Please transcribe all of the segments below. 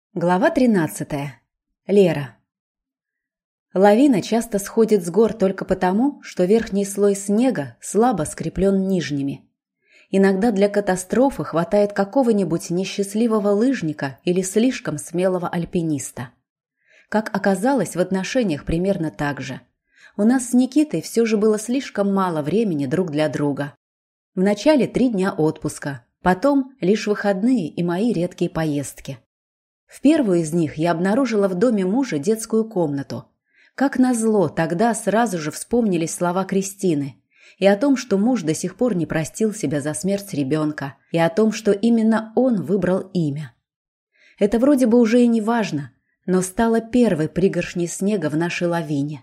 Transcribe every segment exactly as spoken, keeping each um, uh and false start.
Глава тринадцатая. Лера. Лавина часто сходит с гор только потому, что верхний слой снега слабо скреплен нижними. Иногда для катастрофы хватает какого-нибудь несчастливого лыжника или слишком смелого альпиниста. Как оказалось, в отношениях примерно так же. У нас с Никитой все же было слишком мало времени друг для друга. Вначале три дня отпуска, потом лишь выходные и мои редкие поездки. В первую из них я обнаружила в доме мужа детскую комнату. Как назло, тогда сразу же вспомнились слова Кристины и о том, что муж до сих пор не простил себя за смерть ребенка, и о том, что именно он выбрал имя. Это вроде бы уже и не важно, но стало первой пригоршней снега в нашей лавине.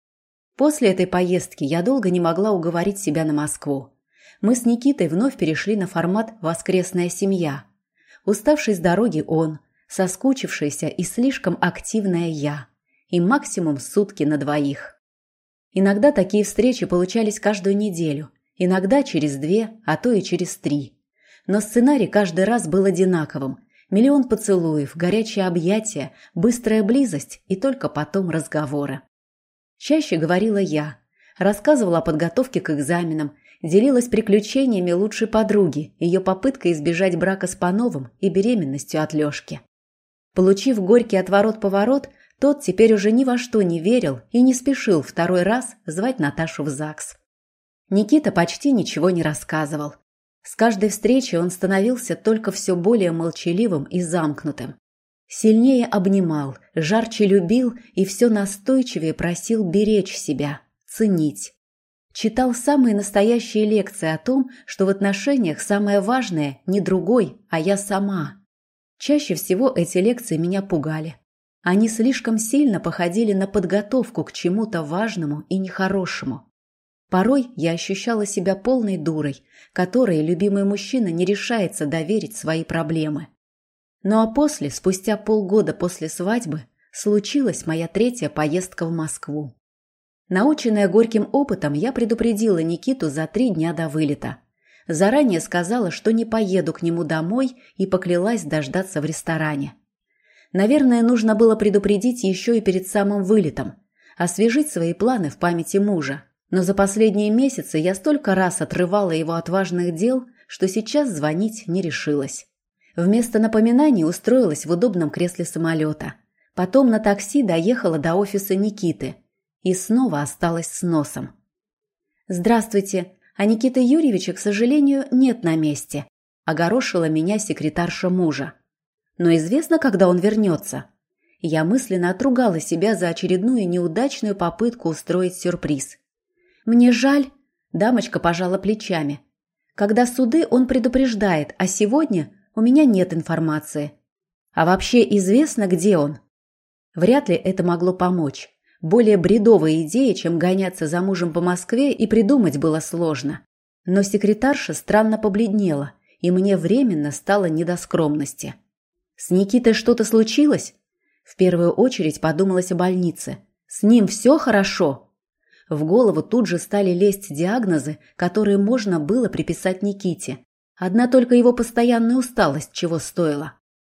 После этой поездки я долго не могла уговорить себя на Москву. Мы с Никитой вновь перешли на формат «воскресная семья». Уставший с дороги он, соскучившаяся и слишком активная я, и максимум сутки на двоих. Иногда такие встречи получались каждую неделю, иногда через две, а то и через три. Но сценарий каждый раз был одинаковым: миллион поцелуев, горячие объятия, быстрая близость и только потом разговоры. Чаще говорила я, рассказывала о подготовке к экзаменам, делилась приключениями лучшей подруги, ее попыткой избежать брака с Пановым и беременностью от Лешки. Получив горький отворот-поворот, тот теперь уже ни во что не верил и не спешил второй раз звать Наташу в ЗАГС. Никита почти ничего не рассказывал. С каждой встречей он становился только все более молчаливым и замкнутым. Сильнее обнимал, жарче любил и все настойчивее просил беречь себя, ценить. Читал самые настоящие лекции о том, что в отношениях самое важное не другой, а я сама. Чаще всего эти лекции меня пугали. Они слишком сильно походили на подготовку к чему-то важному и нехорошему. Порой я ощущала себя полной дурой, которой любимый мужчина не решается доверить свои проблемы. Ну а после, спустя полгода после свадьбы, случилась моя третья поездка в Москву. Наученная горьким опытом, я предупредила Никиту за три дня до вылета. Заранее сказала, что не поеду к нему домой, и поклялась дождаться в ресторане. Наверное, нужно было предупредить еще и перед самым вылетом, освежить свои планы в памяти мужа. Но за последние месяцы я столько раз отрывала его от важных дел, что сейчас звонить не решилась. Вместо напоминаний устроилась в удобном кресле самолета. Потом на такси доехала до офиса Никиты и снова осталась с носом. «Здравствуйте. А Никиты Юрьевича, к сожалению, нет на месте», – огорошила меня секретарша мужа. «Но известно, когда он вернется». Я мысленно отругала себя за очередную неудачную попытку устроить сюрприз. «Мне жаль», – дамочка пожала плечами. «Когда суды, он предупреждает, а сегодня у меня нет информации. А вообще известно, где он?» Вряд ли это могло помочь. Более бредовая идея, чем гоняться за мужем по Москве, и придумать было сложно. Но секретарша странно побледнела, и мне временно стало не до скромности. «С Никитой что-то случилось?» В первую очередь подумалось о больнице. «С ним все хорошо?» В голову тут же стали лезть диагнозы, которые можно было приписать Никите. Одна только его постоянная усталость чего стоила.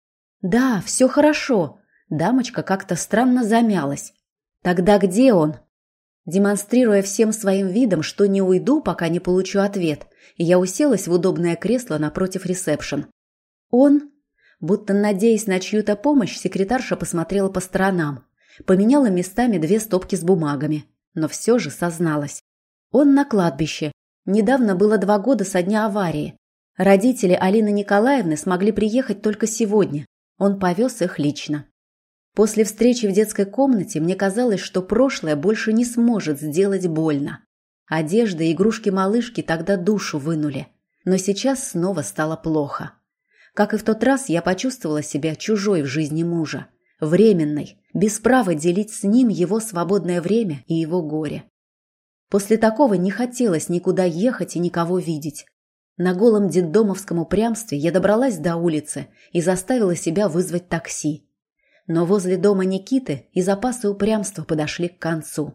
«Да, все хорошо». Дамочка как-то странно замялась. «Тогда где он?» Демонстрируя всем своим видом, что не уйду, пока не получу ответ, я уселась в удобное кресло напротив ресепшн. «Он?» Будто надеясь на чью-то помощь, секретарша посмотрела по сторонам. Поменяла местами две стопки с бумагами, но все же созналась. «Он на кладбище. Недавно было два года со дня аварии. Родители Алины Николаевны смогли приехать только сегодня. Он повез их лично». После встречи в детской комнате мне казалось, что прошлое больше не сможет сделать больно. Одежда и игрушки малышки тогда душу вынули. Но сейчас снова стало плохо. Как и в тот раз, я почувствовала себя чужой в жизни мужа. Временной, без права делить с ним его свободное время и его горе. После такого не хотелось никуда ехать и никого видеть. На голом детдомовском упрямстве я добралась до улицы и заставила себя вызвать такси. Но возле дома Никиты и запасы упрямства подошли к концу.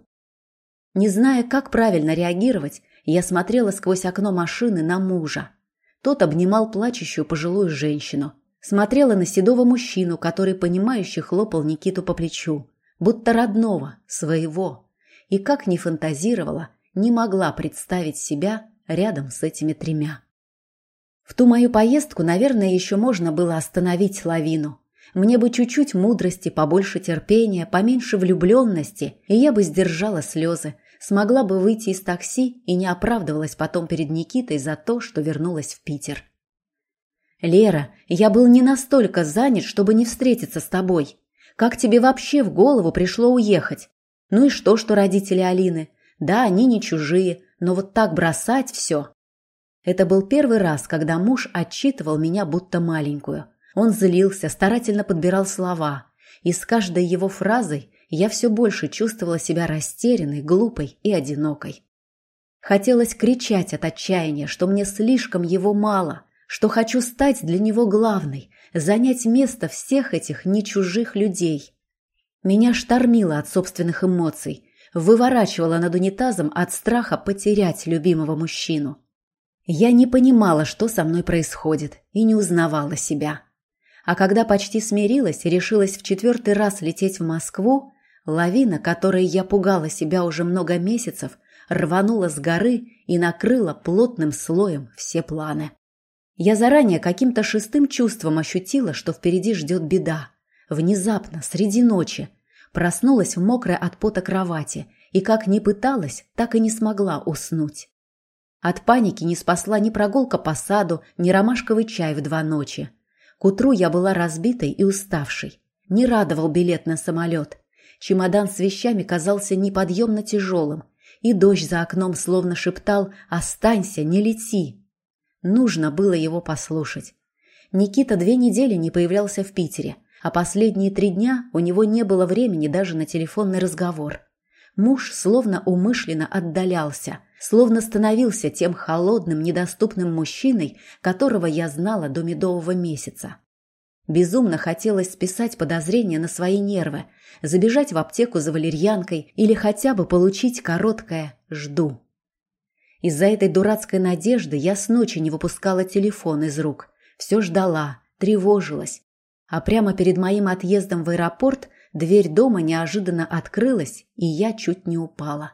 Не зная, как правильно реагировать, я смотрела сквозь окно машины на мужа. Тот обнимал плачущую пожилую женщину. Смотрела на седого мужчину, который понимающе хлопал Никиту по плечу, будто родного, своего. И как ни фантазировала, не могла представить себя рядом с этими тремя. В ту мою поездку, наверное, еще можно было остановить лавину. Мне бы чуть-чуть мудрости, побольше терпения, поменьше влюбленности, и я бы сдержала слезы, смогла бы выйти из такси и не оправдывалась потом перед Никитой за то, что вернулась в Питер. «Лера, я был не настолько занят, чтобы не встретиться с тобой. Как тебе вообще в голову пришло уехать? Ну и что, что родители Алины? Да, они не чужие, но вот так бросать все...» Это был первый раз, когда муж отчитывал меня будто маленькую. Он злился, старательно подбирал слова, и с каждой его фразой я все больше чувствовала себя растерянной, глупой и одинокой. Хотелось кричать от отчаяния, что мне слишком его мало, что хочу стать для него главной, занять место всех этих не чужих людей. Меня штормило от собственных эмоций, выворачивало над унитазом от страха потерять любимого мужчину. Я не понимала, что со мной происходит, и не узнавала себя. А когда почти смирилась и решилась в четвертый раз лететь в Москву, лавина, которой я пугала себя уже много месяцев, рванула с горы и накрыла плотным слоем все планы. Я заранее каким-то шестым чувством ощутила, что впереди ждет беда. Внезапно, среди ночи, проснулась в мокрой от пота кровати и как ни пыталась, так и не смогла уснуть. От паники не спасла ни прогулка по саду, ни ромашковый чай в два ночи. К утру я была разбитой и уставшей. Не радовал билет на самолет. Чемодан с вещами казался неподъемно тяжелым, и дождь за окном словно шептал «Останься, не лети». Нужно было его послушать. Никита две недели не появлялся в Питере, а последние три дня у него не было времени даже на телефонный разговор. Муж словно умышленно отдалялся, словно становился тем холодным, недоступным мужчиной, которого я знала до медового месяца. Безумно хотелось списать подозрения на свои нервы, забежать в аптеку за валерьянкой или хотя бы получить короткое «жду». Из-за этой дурацкой надежды я с ночи не выпускала телефон из рук, все ждала, тревожилась. А прямо перед моим отъездом в аэропорт дверь дома неожиданно открылась, и я чуть не упала.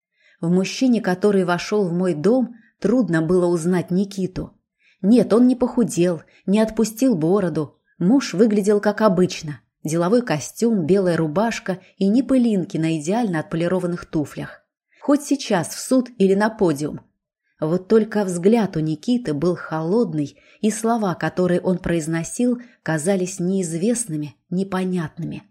В мужчине, который вошел в мой дом, трудно было узнать Никиту. Нет, он не похудел, не отпустил бороду. Муж выглядел как обычно. Деловой костюм, белая рубашка и ни пылинки на идеально отполированных туфлях. Хоть сейчас в суд или на подиум. Вот только взгляд у Никиты был холодный, и слова, которые он произносил, казались неизвестными, непонятными.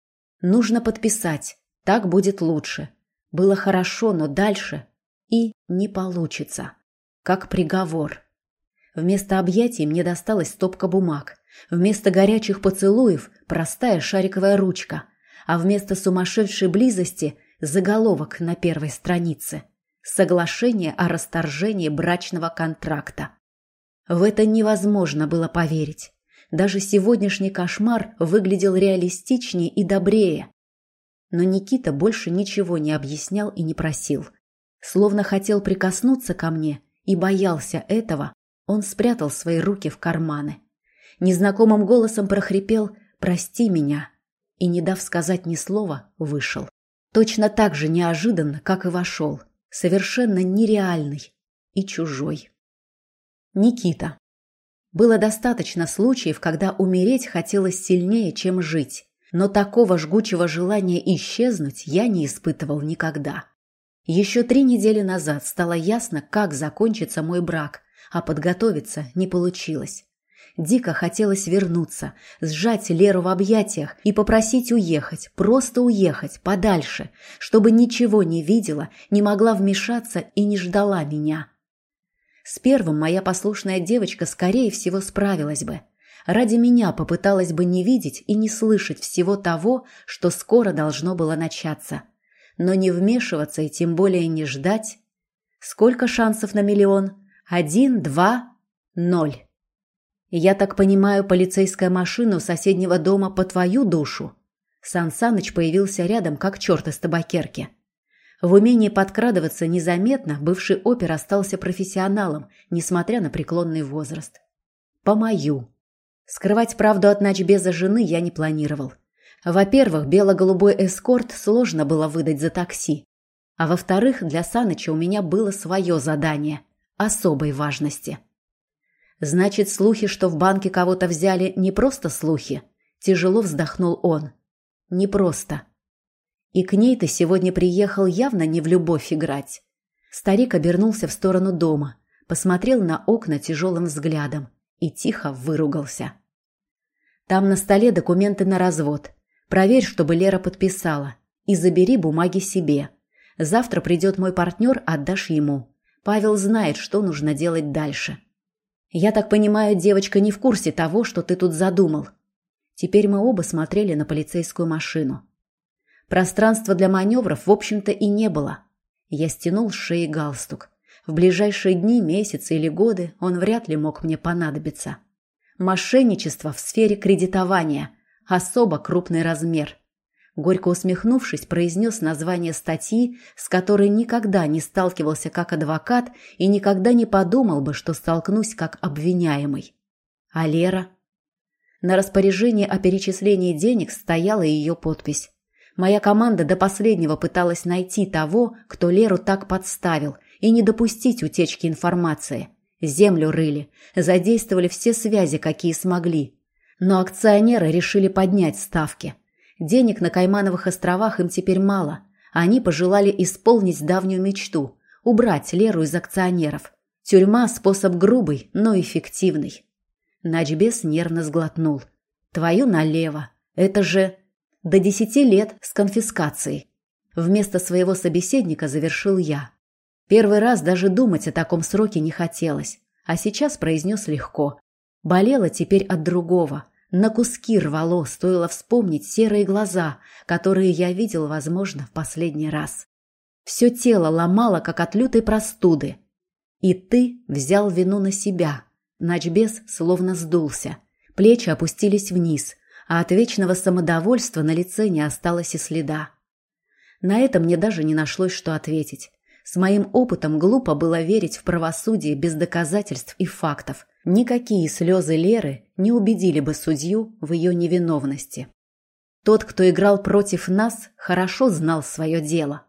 Нужно подписать, так будет лучше. Было хорошо, но дальше и не получится. Как приговор. Вместо объятий мне досталась стопка бумаг. Вместо горячих поцелуев простая шариковая ручка. А вместо сумасшедшей близости заголовок на первой странице. Соглашение о расторжении брачного контракта. В это невозможно было поверить. Даже сегодняшний кошмар выглядел реалистичнее и добрее. Но Никита больше ничего не объяснял и не просил. Словно хотел прикоснуться ко мне и боялся этого, он спрятал свои руки в карманы. Незнакомым голосом прохрипел «Прости меня» и, не дав сказать ни слова, вышел. Точно так же неожиданно, как и вошел. Совершенно нереальный и чужой. Никита. Было достаточно случаев, когда умереть хотелось сильнее, чем жить. Но такого жгучего желания исчезнуть я не испытывал никогда. Еще три недели назад стало ясно, как закончится мой брак, а подготовиться не получилось. Дико хотелось вернуться, сжать Леру в объятиях и попросить уехать, просто уехать, подальше, чтобы ничего не видела, не могла вмешаться и не ждала меня. С первым моя послушная девочка, скорее всего, справилась бы. Ради меня попыталась бы не видеть и не слышать всего того, что скоро должно было начаться. Но не вмешиваться и тем более не ждать. Сколько шансов на миллион? Один, два, ноль. Я так понимаю, полицейская машина у соседнего дома по твою душу? Сан Саныч появился рядом, как черт из табакерки. В умении подкрадываться незаметно бывший опер остался профессионалом, несмотря на преклонный возраст. По мою. Скрывать правду от Начбеза жены я не планировал. Во-первых, бело-голубой эскорт сложно было выдать за такси. А во-вторых, для Саныча у меня было свое задание особой важности. Значит, слухи, что в банке кого-то взяли, не просто слухи. Тяжело вздохнул он. Не просто. И к ней ты сегодня приехал явно не в любовь играть. Старик обернулся в сторону дома, посмотрел на окна тяжелым взглядом и тихо выругался. Там на столе документы на развод. Проверь, чтобы Лера подписала. И забери бумаги себе. Завтра придет мой партнер, отдашь ему. Павел знает, что нужно делать дальше. Я так понимаю, девочка не в курсе того, что ты тут задумал. Теперь мы оба смотрели на полицейскую машину. Пространства для маневров, в общем-то, и не было. Я стянул с шеи галстук. В ближайшие дни, месяцы или годы он вряд ли мог мне понадобиться. Мошенничество в сфере кредитования. Особо крупный размер. Горько усмехнувшись, произнес название статьи, с которой никогда не сталкивался как адвокат и никогда не подумал бы, что столкнусь как обвиняемый. А Лера? На распоряжении о перечислении денег стояла ее подпись. Моя команда до последнего пыталась найти того, кто Леру так подставил, и не допустить утечки информации. Землю рыли, задействовали все связи, какие смогли. Но акционеры решили поднять ставки. Денег на Каймановых островах им теперь мало. Они пожелали исполнить давнюю мечту – убрать Леру из акционеров. Тюрьма – способ грубый, но эффективный. Начбез нервно сглотнул. Твою налево. Это же до десяти лет с конфискацией. Вместо своего собеседника завершил я. Первый раз даже думать о таком сроке не хотелось, а сейчас произнес легко. Болело теперь от другого. На куски рвало, стоило вспомнить серые глаза, которые я видел, возможно, в последний раз. Все тело ломало, как от лютой простуды. И ты взял вину на себя. Начбез словно сдулся. Плечи опустились вниз, а от вечного самодовольства на лице не осталось и следа. На это мне даже не нашлось, что ответить. С моим опытом глупо было верить в правосудие без доказательств и фактов. Никакие слезы Леры не убедили бы судью в ее невиновности. Тот, кто играл против нас, хорошо знал свое дело.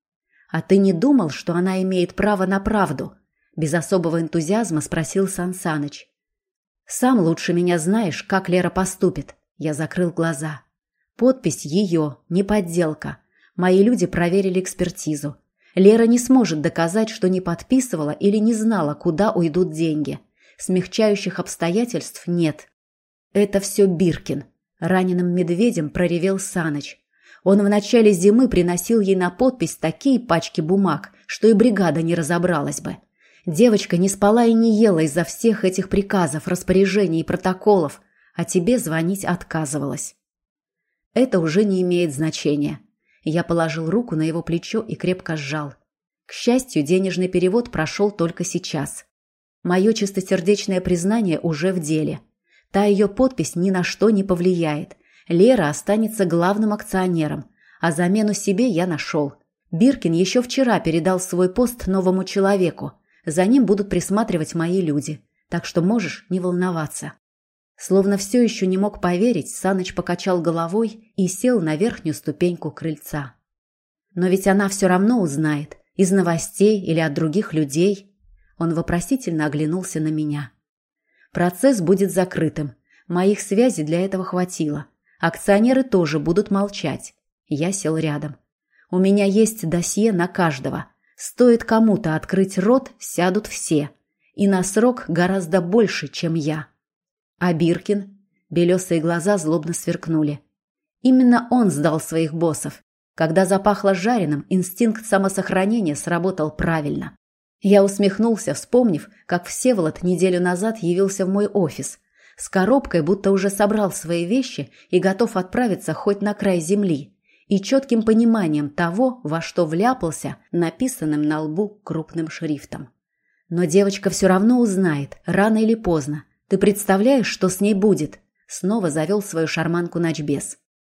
«А ты не думал, что она имеет право на правду?» Без особого энтузиазма спросил Сан Саныч. «Сам лучше меня знаешь, как Лера поступит». Я закрыл глаза. Подпись ее, не подделка. Мои люди проверили экспертизу. Лера не сможет доказать, что не подписывала или не знала, куда уйдут деньги. Смягчающих обстоятельств нет. Это все Биркин. Раненым медведем проревел Саныч. Он в начале зимы приносил ей на подпись такие пачки бумаг, что и бригада не разобралась бы. Девочка не спала и не ела из-за всех этих приказов, распоряжений и протоколов, а тебе звонить отказывалась. Это уже не имеет значения. Я положил руку на его плечо и крепко сжал. К счастью, денежный перевод прошел только сейчас. Мое чистосердечное признание уже в деле. Та ее подпись ни на что не повлияет. Лера останется главным акционером, а замену себе я нашел. Биркин еще вчера передал свой пост новому человеку. За ним будут присматривать мои люди, так что можешь не волноваться. Словно все еще не мог поверить, Саныч покачал головой и сел на верхнюю ступеньку крыльца. Но ведь она все равно узнает, из новостей или от других людей. Он вопросительно оглянулся на меня. Процесс будет закрытым. Моих связей для этого хватило. Акционеры тоже будут молчать. Я сел рядом. У меня есть досье на каждого. Стоит кому-то открыть рот, сядут все. И на срок гораздо больше, чем я. А Биркин? Белесые глаза злобно сверкнули. Именно он сдал своих боссов. Когда запахло жареным, инстинкт самосохранения сработал правильно. Я усмехнулся, вспомнив, как Всеволод неделю назад явился в мой офис. С коробкой, будто уже собрал свои вещи и готов отправиться хоть на край земли. И четким пониманием того, во что вляпался, написанным на лбу крупным шрифтом. Но девочка все равно узнает, рано или поздно. Ты представляешь, что с ней будет? Снова завел свою шарманку Начбез.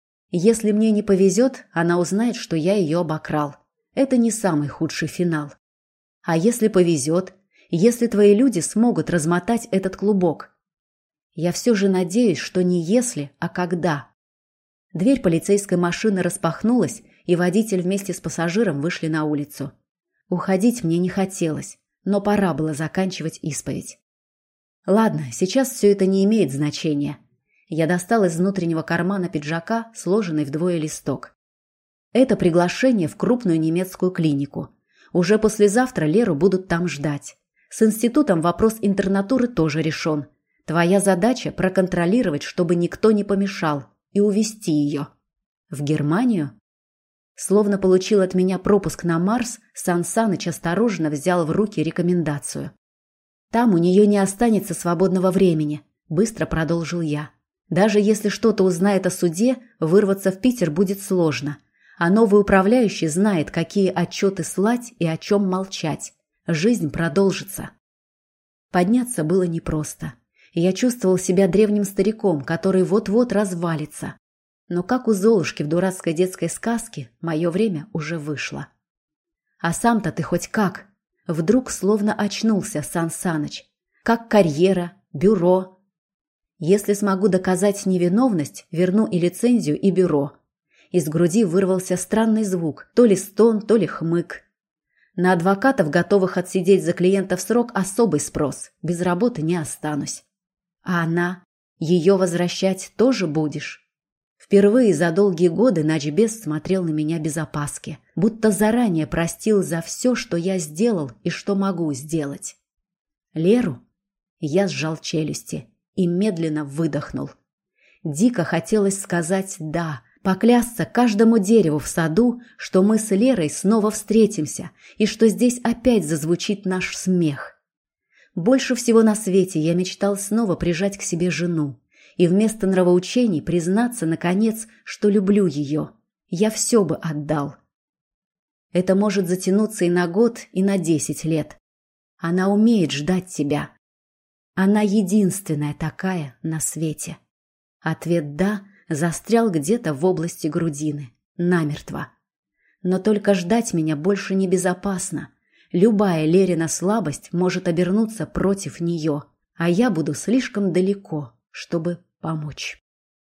Если мне не повезет, она узнает, что я ее обокрал. Это не самый худший финал. А если повезет? Если твои люди смогут размотать этот клубок? Я все же надеюсь, что не если, а когда. Дверь полицейской машины распахнулась, и водитель вместе с пассажиром вышли на улицу. Уходить мне не хотелось, но пора было заканчивать исповедь. Ладно, сейчас все это не имеет значения. Я достал из внутреннего кармана пиджака сложенный вдвое листок. Это приглашение в крупную немецкую клинику. Уже послезавтра Леру будут там ждать. С институтом вопрос интернатуры тоже решен. Твоя задача – проконтролировать, чтобы никто не помешал, и увезти ее. В Германию? Словно получил от меня пропуск на Марс, Сан Саныч осторожно взял в руки рекомендацию. Там у нее не останется свободного времени, быстро продолжил я. Даже если что-то узнает о суде, вырваться в Питер будет сложно. А новый управляющий знает, какие отчеты слать и о чем молчать. Жизнь продолжится. Подняться было непросто. Я чувствовал себя древним стариком, который вот-вот развалится. Но как у Золушки в дурацкой детской сказке, мое время уже вышло. А сам-то ты хоть как? Вдруг словно очнулся Сан Саныч. Как карьера, бюро? Если смогу доказать невиновность, верну и лицензию, и бюро. Из груди вырвался странный звук, то ли стон, то ли хмык. На адвокатов, готовых отсидеть за клиентов срок, особый спрос. Без работы не останусь. А она? Ее возвращать тоже будешь? Впервые за долгие годы начбез смотрел на меня без опаски, будто заранее простил за все, что я сделал и что могу сделать. Леру? Я сжал челюсти и медленно выдохнул. Дико хотелось сказать «да», поклясться каждому дереву в саду, что мы с Лерой снова встретимся и что здесь опять зазвучит наш смех. Больше всего на свете я мечтал снова прижать к себе жену и вместо нравоучений признаться, наконец, что люблю ее. Я все бы отдал. Это может затянуться и на год, и на десять лет. Она умеет ждать тебя. Она единственная такая на свете. Ответ «да» застрял где-то в области грудины, намертво. Но только ждать меня больше небезопасно. Любая Лерина слабость может обернуться против нее, а я буду слишком далеко, чтобы помочь.